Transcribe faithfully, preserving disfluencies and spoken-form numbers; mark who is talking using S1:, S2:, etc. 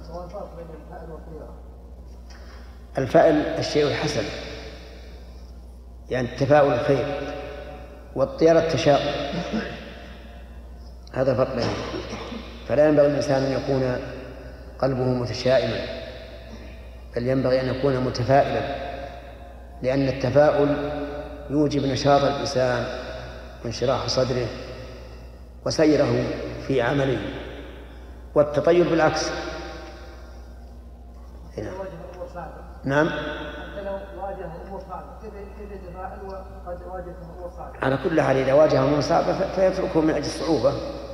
S1: الفائل الشيء الحسن، يعني التفاؤل الخير، والطيرة التشاؤم، هذا فرق بينهم. فلا ينبغي الإنسان أن يكون قلبه متشائما، بل ينبغي أن يكون متفائلا، لأن التفاؤل يوجب نشاط الإنسان وانشراح صدره وسيره في عمله، والتطير بالعكس. هنا. نعم. على كل حال إذا واجه أمور صعبة فيتركه من أجل الصعوبة.